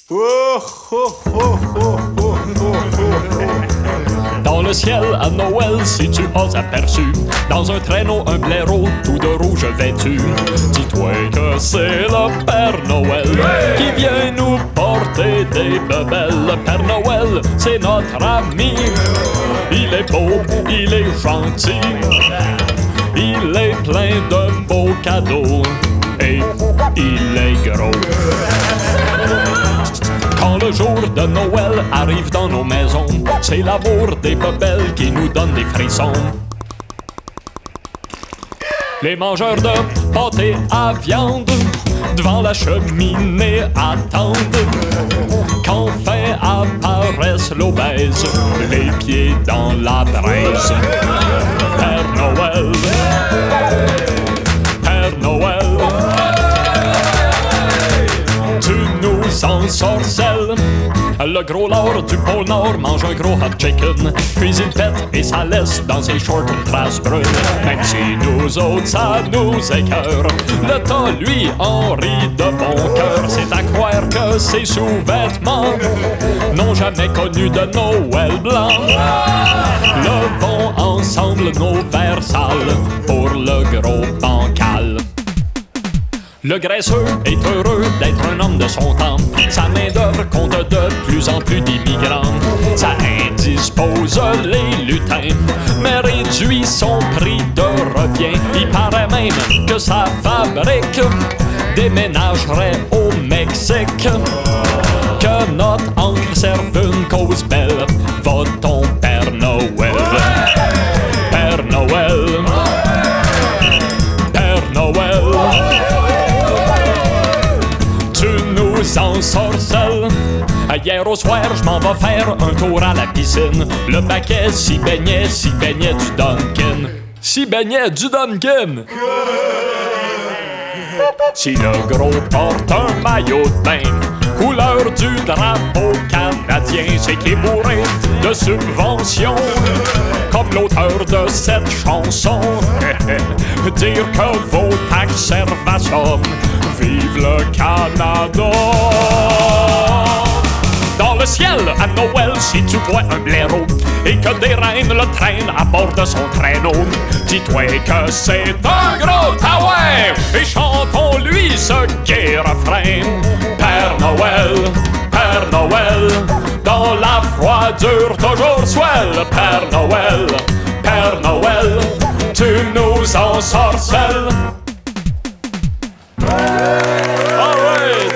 Dans le ciel à Noël, si tu as aperçu dans un traîneau un blaireau tout de rouge vêtu, dis-toi que c'est le Père Noël qui vient nous porter des bebelles. Le Père Noël, c'est notre ami. Il est beau, il est gentil, il est plein de beaux cadeaux et il est gros. Quand le jour de Noël arrive dans nos maisons, c'est l'amour des bebelles qui nous donne des frissons. Les mangeurs de pâté à viande devant la cheminée attendent qu'enfin apparaisse l'obèse, les pieds dans la braise. Père Noël, Père Noël, tu nous ensorcelles. Le gros lord du pôle Nord mange un gros hot chicken, puis il pète et ça laisse dans ses shorts une trace brune. Même si nous autres ça nous écœure, le temps lui en rit de bon cœur. C'est à croire que ses sous-vêtements n'ont jamais connu de Noël blanc. Levons ensemble nos verres sales pour le gros bancal. Le graisseux est heureux d'être un homme de son temps. Sa main-d'œuvre compte de plus en plus d'immigrants. Ça indispose les lutins, mais réduit son prix de revient. Il paraît même que sa fabrique déménagerait au Mexique. Que notre encre serve une cause belle. Va-t-on Père Noël? Père Noël, Père Noël, ensorcelle. Hier au soir, je m'en vais faire un tour à la piscine. Le paquet s'y baignait du Dunkin. S'y baignait du Dunkin. Si le gros porte un maillot de bain couleur du drapeau canadien, c'est qu'il est bourré de subventions, comme l'auteur de cette chanson. Dire que vos taxes servent à ça. Vive le Canada! Dans le ciel, à Noël, si tu vois un blaireau et que des reines le traînent à bord de son traîneau, dis-toi que c'est un gros taouin et chantons-lui ce gai refrain. Père Noël, Père Noël, dans la froidure toujours swell. Père Noël, Père Noël, tu nous ensorcelles. All right.